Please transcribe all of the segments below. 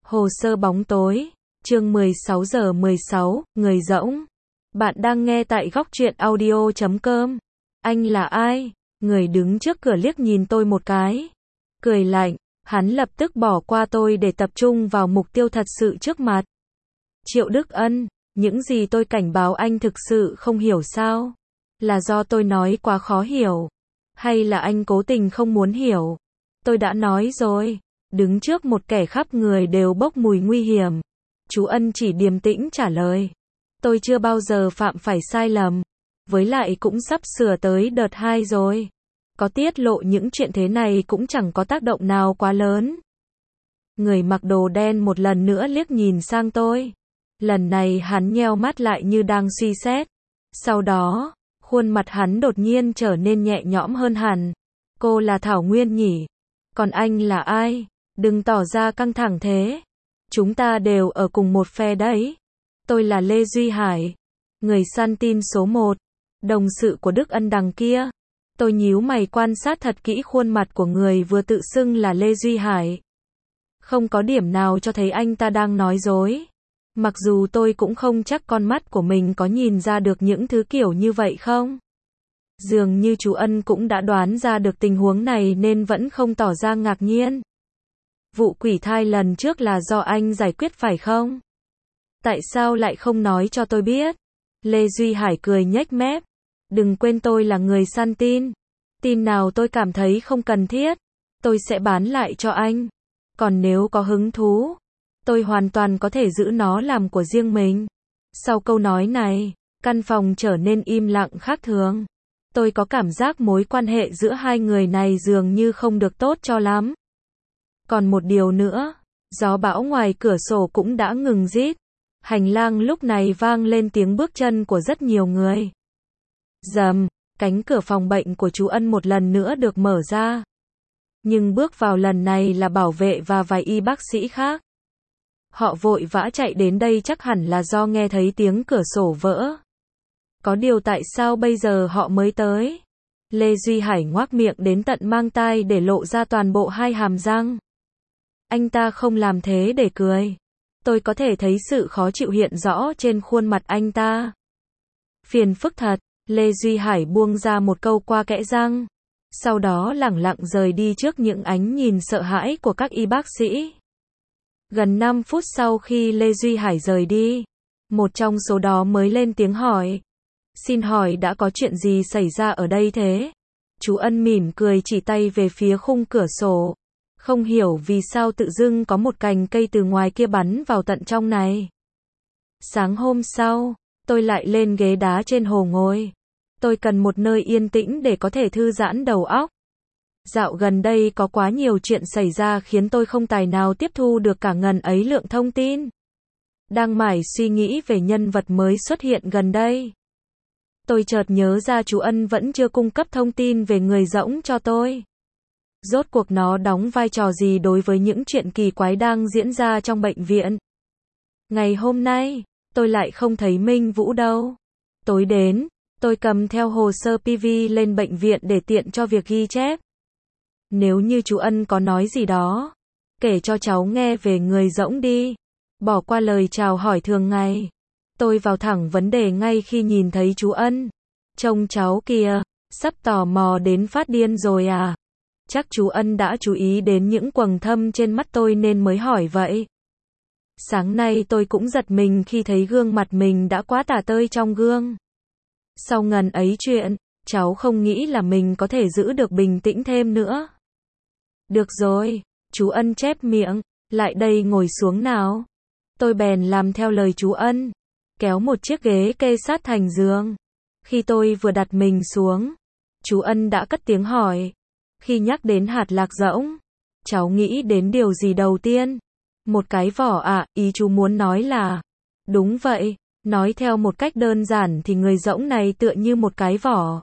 Hồ sơ bóng tối, chương 16:16, người rỗng. Bạn đang nghe tại góc truyện audio.com. Anh là ai? Người đứng trước cửa liếc nhìn tôi một cái. Cười lạnh, hắn lập tức bỏ qua tôi để tập trung vào mục tiêu thật sự trước mặt. Triệu Đức Ân, những gì tôi cảnh báo anh thực sự không hiểu sao? Là do tôi nói quá khó hiểu? Hay là anh cố tình không muốn hiểu? Tôi đã nói rồi. Đứng trước một kẻ khắp người đều bốc mùi nguy hiểm. Chú Ân chỉ điềm tĩnh trả lời. Tôi chưa bao giờ phạm phải sai lầm. Với lại cũng sắp sửa tới đợt 2 rồi. Có tiết lộ những chuyện thế này cũng chẳng có tác động nào quá lớn. Người mặc đồ đen một lần nữa liếc nhìn sang tôi. Lần này hắn nheo mắt lại như đang suy xét. Sau đó, khuôn mặt hắn đột nhiên trở nên nhẹ nhõm hơn hẳn. Cô là Thảo Nguyên nhỉ? Còn anh là ai? Đừng tỏ ra căng thẳng thế. Chúng ta đều ở cùng một phe đấy. Tôi là Lê Duy Hải. Người săn tin số 1. Đồng sự của Đức Ân đằng kia. Tôi nhíu mày quan sát thật kỹ khuôn mặt của người vừa tự xưng là Lê Duy Hải. Không có điểm nào cho thấy anh ta đang nói dối. Mặc dù tôi cũng không chắc con mắt của mình có nhìn ra được những thứ kiểu như vậy không. Dường như chú Ân cũng đã đoán ra được tình huống này nên vẫn không tỏ ra ngạc nhiên. Vụ quỷ thai lần trước là do anh giải quyết phải không? Tại sao lại không nói cho tôi biết? Lê Duy Hải cười nhếch mép. Đừng quên tôi là người săn tin. Tin nào tôi cảm thấy không cần thiết, tôi sẽ bán lại cho anh. Còn nếu có hứng thú, tôi hoàn toàn có thể giữ nó làm của riêng mình. Sau câu nói này, căn phòng trở nên im lặng khác thường. Tôi có cảm giác mối quan hệ giữa hai người này dường như không được tốt cho lắm. Còn một điều nữa, gió bão ngoài cửa sổ cũng đã ngừng rít. Hành lang lúc này vang lên tiếng bước chân của rất nhiều người. Rầm, cánh cửa phòng bệnh của chú Ân một lần nữa được mở ra. Nhưng bước vào lần này là bảo vệ và vài y bác sĩ khác. Họ vội vã chạy đến đây chắc hẳn là do nghe thấy tiếng cửa sổ vỡ. Có điều tại sao bây giờ họ mới tới? Lê Duy Hải ngoác miệng đến tận mang tai để lộ ra toàn bộ hai hàm răng. Anh ta không làm thế để cười. Tôi có thể thấy sự khó chịu hiện rõ trên khuôn mặt anh ta. Phiền phức thật, Lê Duy Hải buông ra một câu qua kẽ răng. Sau đó lẳng lặng rời đi trước những ánh nhìn sợ hãi của các y bác sĩ. Gần 5 phút sau khi Lê Duy Hải rời đi, một trong số đó mới lên tiếng hỏi. Xin hỏi đã có chuyện gì xảy ra ở đây thế? Chú Ân mỉm cười chỉ tay về phía khung cửa sổ. Không hiểu vì sao tự dưng có một cành cây từ ngoài kia bắn vào tận trong này. Sáng hôm sau, tôi lại lên ghế đá trên hồ ngồi. Tôi cần một nơi yên tĩnh để có thể thư giãn đầu óc. Dạo gần đây có quá nhiều chuyện xảy ra khiến tôi không tài nào tiếp thu được cả ngần ấy lượng thông tin. Đang mải suy nghĩ về nhân vật mới xuất hiện gần đây. Tôi chợt nhớ ra chú Ân vẫn chưa cung cấp thông tin về người rỗng cho tôi. Rốt cuộc nó đóng vai trò gì đối với những chuyện kỳ quái đang diễn ra trong bệnh viện? Ngày hôm nay, tôi lại không thấy Minh Vũ đâu. Tối đến, tôi cầm theo hồ sơ PV lên bệnh viện để tiện cho việc ghi chép. Nếu như chú Ân có nói gì đó, kể cho cháu nghe về người rỗng đi. Bỏ qua lời chào hỏi thường ngày. Tôi vào thẳng vấn đề ngay khi nhìn thấy chú Ân. Trông cháu kìa, sắp tò mò đến phát điên rồi à? Chắc chú Ân đã chú ý đến những quầng thâm trên mắt tôi nên mới hỏi vậy. Sáng nay tôi cũng giật mình khi thấy gương mặt mình đã quá tả tơi trong gương. Sau ngần ấy chuyện, cháu không nghĩ là mình có thể giữ được bình tĩnh thêm nữa. Được rồi, chú Ân chép miệng, lại đây ngồi xuống nào. Tôi bèn làm theo lời chú Ân, kéo một chiếc ghế kê sát thành giường. Khi tôi vừa đặt mình xuống, chú Ân đã cất tiếng hỏi. Khi nhắc đến hạt lạc rỗng, cháu nghĩ đến điều gì đầu tiên? Một cái vỏ ạ, ý chú muốn nói là... Đúng vậy, nói theo một cách đơn giản thì người rỗng này tựa như một cái vỏ.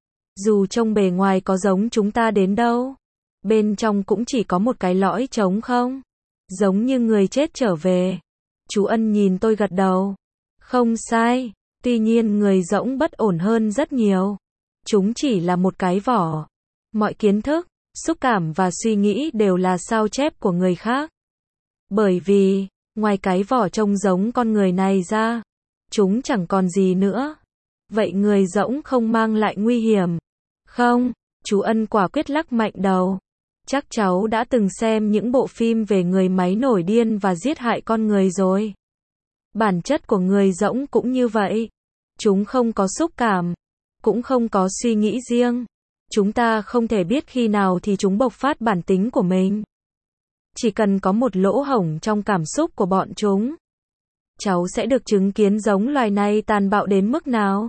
Dù trông bề ngoài có giống chúng ta đến đâu, bên trong cũng chỉ có một cái lõi trống không? Giống như người chết trở về. Chú Ân nhìn tôi gật đầu. Không sai, tuy nhiên người rỗng bất ổn hơn rất nhiều. Chúng chỉ là một cái vỏ. Mọi kiến thức, xúc cảm và suy nghĩ đều là sao chép của người khác. Bởi vì, ngoài cái vỏ trông giống con người này ra, chúng chẳng còn gì nữa. Vậy người rỗng không mang lại nguy hiểm? Không, chú Ân quả quyết lắc mạnh đầu. Chắc cháu đã từng xem những bộ phim về người máy nổi điên và giết hại con người rồi. Bản chất của người rỗng cũng như vậy. Chúng không có xúc cảm, cũng không có suy nghĩ riêng. Chúng ta không thể biết khi nào thì chúng bộc phát bản tính của mình. Chỉ cần có một lỗ hổng trong cảm xúc của bọn chúng, cháu sẽ được chứng kiến giống loài này tàn bạo đến mức nào.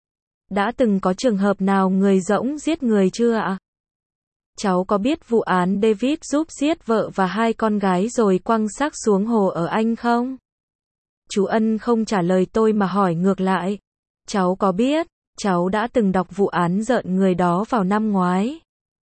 Đã từng có trường hợp nào người rỗng giết người chưa ạ? Cháu có biết vụ án David giúp giết vợ và 2 con gái rồi quăng xác xuống hồ ở Anh không? Chú Ân không trả lời tôi mà hỏi ngược lại. Cháu có biết, cháu đã từng đọc vụ án rợn người đó vào năm ngoái.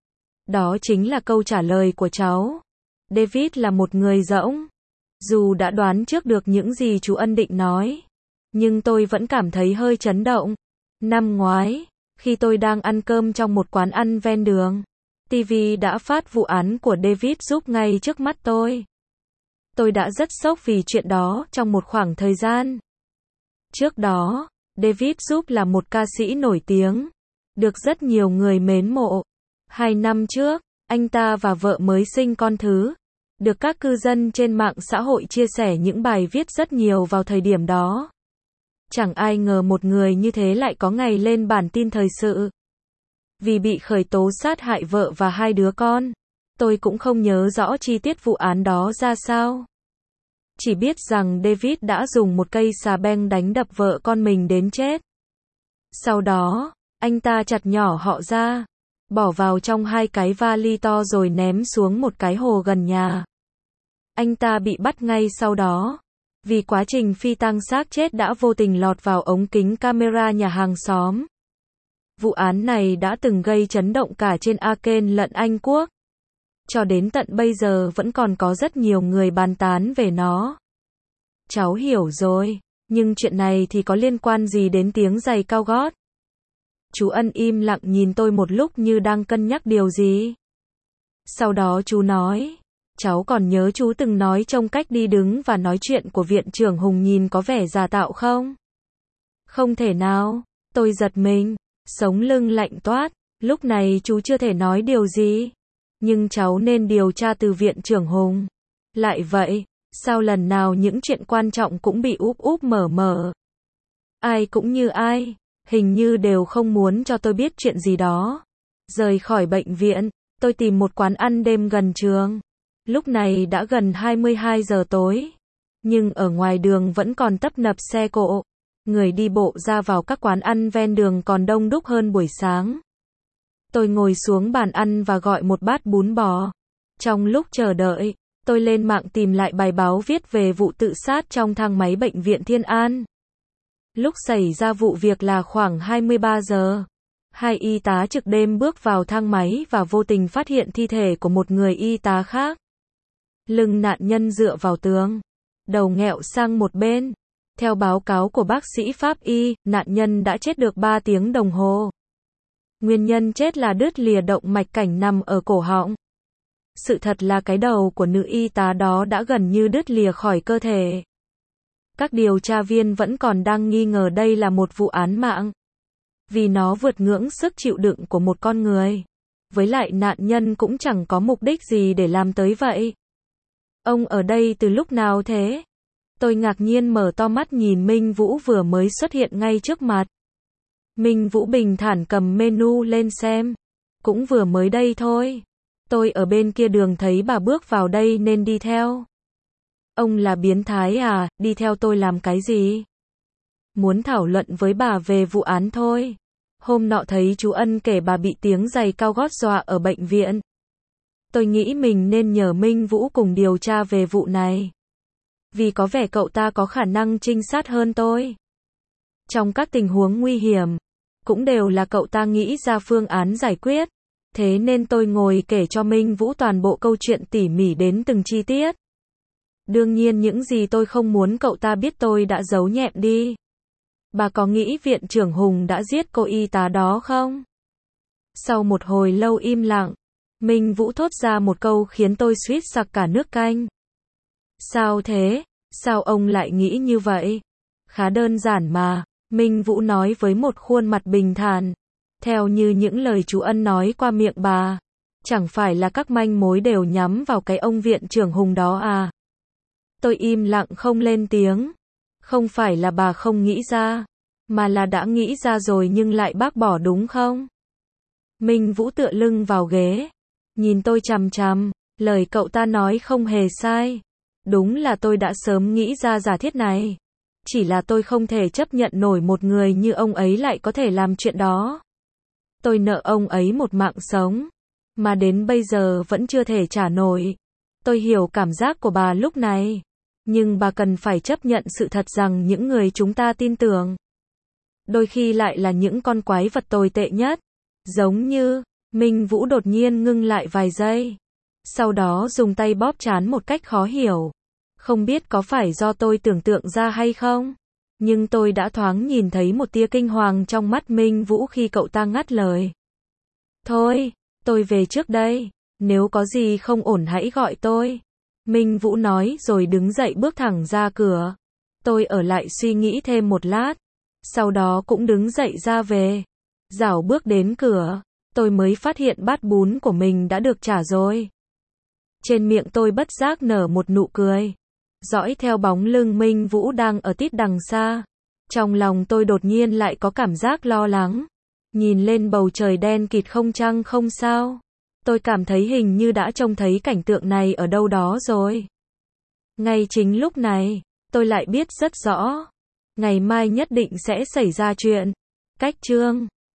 Đó chính là câu trả lời của cháu. David là một người rỗng. Dù đã đoán trước được những gì chú Ân định nói, nhưng tôi vẫn cảm thấy hơi chấn động. Năm ngoái, khi tôi đang ăn cơm trong một quán ăn ven đường, TV đã phát vụ án của David giúp ngay trước mắt tôi. Tôi đã rất sốc vì chuyện đó trong một khoảng thời gian. Trước đó, David giúp là một ca sĩ nổi tiếng, được rất nhiều người mến mộ. 2 năm trước, anh ta và vợ mới sinh con thứ, được các cư dân trên mạng xã hội chia sẻ những bài viết rất nhiều vào thời điểm đó. Chẳng ai ngờ một người như thế lại có ngày lên bản tin thời sự. Vì bị khởi tố sát hại vợ và 2 đứa con. Tôi cũng không nhớ rõ chi tiết vụ án đó ra sao. Chỉ biết rằng David đã dùng một cây xà beng đánh đập vợ con mình đến chết. Sau đó, anh ta chặt nhỏ họ ra, bỏ vào trong 2 cái vali to rồi ném xuống một cái hồ gần nhà. Anh ta bị bắt ngay sau đó, vì quá trình phi tang xác chết đã vô tình lọt vào ống kính camera nhà hàng xóm. Vụ án này đã từng gây chấn động cả trên Aken lẫn Anh Quốc. Cho đến tận bây giờ vẫn còn có rất nhiều người bàn tán về nó. Cháu hiểu rồi, nhưng chuyện này thì có liên quan gì đến tiếng giày cao gót? Chú Ân im lặng nhìn tôi một lúc như đang cân nhắc điều gì. Sau đó chú nói, cháu còn nhớ chú từng nói trông cách đi đứng và nói chuyện của viện trưởng Hùng nhìn có vẻ giả tạo không? Không thể nào, tôi giật mình, sống lưng lạnh toát, lúc này chú chưa thể nói điều gì. Nhưng cháu nên điều tra từ viện trưởng Hùng. Lại vậy, sao lần nào những chuyện quan trọng cũng bị úp úp mở mở? Ai cũng như ai, hình như đều không muốn cho tôi biết chuyện gì đó. Rời khỏi bệnh viện, tôi tìm một quán ăn đêm gần trường. Lúc này đã gần 22 giờ tối. Nhưng ở ngoài đường vẫn còn tấp nập xe cộ. Người đi bộ ra vào các quán ăn ven đường còn đông đúc hơn buổi sáng. Tôi ngồi xuống bàn ăn và gọi một bát bún bò. Trong lúc chờ đợi, tôi lên mạng tìm lại bài báo viết về vụ tự sát trong thang máy bệnh viện Thiên An. Lúc xảy ra vụ việc là khoảng 23 giờ. 2 y tá trực đêm bước vào thang máy và vô tình phát hiện thi thể của một người y tá khác. Lưng nạn nhân dựa vào tường, đầu nghẹo sang một bên. Theo báo cáo của bác sĩ pháp y, nạn nhân đã chết được 3 tiếng đồng hồ. Nguyên nhân chết là đứt lìa động mạch cảnh nằm ở cổ họng. Sự thật là cái đầu của nữ y tá đó đã gần như đứt lìa khỏi cơ thể. Các điều tra viên vẫn còn đang nghi ngờ đây là một vụ án mạng. Vì nó vượt ngưỡng sức chịu đựng của một con người. Với lại nạn nhân cũng chẳng có mục đích gì để làm tới vậy. Ông ở đây từ lúc nào thế? Tôi ngạc nhiên mở to mắt nhìn Minh Vũ vừa mới xuất hiện ngay trước mặt. Minh Vũ bình thản cầm menu lên xem. Cũng vừa mới đây thôi. Tôi ở bên kia đường thấy bà bước vào đây nên đi theo. Ông là biến thái à, đi theo tôi làm cái gì? Muốn thảo luận với bà về vụ án thôi. Hôm nọ thấy chú Ân kể bà bị tiếng giày cao gót dọa ở bệnh viện. Tôi nghĩ mình nên nhờ Minh Vũ cùng điều tra về vụ này. Vì có vẻ cậu ta có khả năng trinh sát hơn tôi. Trong các tình huống nguy hiểm, cũng đều là cậu ta nghĩ ra phương án giải quyết. Thế nên tôi ngồi kể cho Minh Vũ toàn bộ câu chuyện tỉ mỉ đến từng chi tiết. Đương nhiên những gì tôi không muốn cậu ta biết tôi đã giấu nhẹm đi. Bà có nghĩ viện trưởng Hùng đã giết cô y tá đó không? Sau một hồi lâu im lặng, Minh Vũ thốt ra một câu khiến tôi suýt sặc cả nước canh. Sao thế? Sao ông lại nghĩ như vậy? Khá đơn giản mà, Minh Vũ nói với một khuôn mặt bình thản. Theo như những lời chú Ân nói qua miệng bà, chẳng phải là các manh mối đều nhắm vào cái ông viện trưởng Hùng đó à? Tôi im lặng không lên tiếng. Không phải là bà không nghĩ ra, mà là đã nghĩ ra rồi nhưng lại bác bỏ đúng không? Minh Vũ tựa lưng vào ghế, nhìn tôi chằm chằm, lời cậu ta nói không hề sai. Đúng là tôi đã sớm nghĩ ra giả thiết này. Chỉ là tôi không thể chấp nhận nổi một người như ông ấy lại có thể làm chuyện đó. Tôi nợ ông ấy một mạng sống, mà đến bây giờ vẫn chưa thể trả nổi. Tôi hiểu cảm giác của bà lúc này, nhưng bà cần phải chấp nhận sự thật rằng những người chúng ta tin tưởng, đôi khi lại là những con quái vật tồi tệ nhất. Giống như, Minh Vũ đột nhiên ngưng lại vài giây. Sau đó dùng tay bóp trán một cách khó hiểu. Không biết có phải do tôi tưởng tượng ra hay không? Nhưng tôi đã thoáng nhìn thấy một tia kinh hoàng trong mắt Minh Vũ khi cậu ta ngắt lời. Thôi, tôi về trước đây. Nếu có gì không ổn hãy gọi tôi. Minh Vũ nói rồi đứng dậy bước thẳng ra cửa. Tôi ở lại suy nghĩ thêm một lát. Sau đó cũng đứng dậy ra về. Dảo bước đến cửa, tôi mới phát hiện bát bún của mình đã được trả rồi. Trên miệng tôi bất giác nở một nụ cười. Dõi theo bóng lưng Minh Vũ đang ở tít đằng xa. Trong lòng tôi đột nhiên lại có cảm giác lo lắng. Nhìn lên bầu trời đen kịt không trăng không sao. Tôi cảm thấy hình như đã trông thấy cảnh tượng này ở đâu đó rồi. Ngay chính lúc này, tôi lại biết rất rõ. Ngày mai nhất định sẽ xảy ra chuyện. Cách chương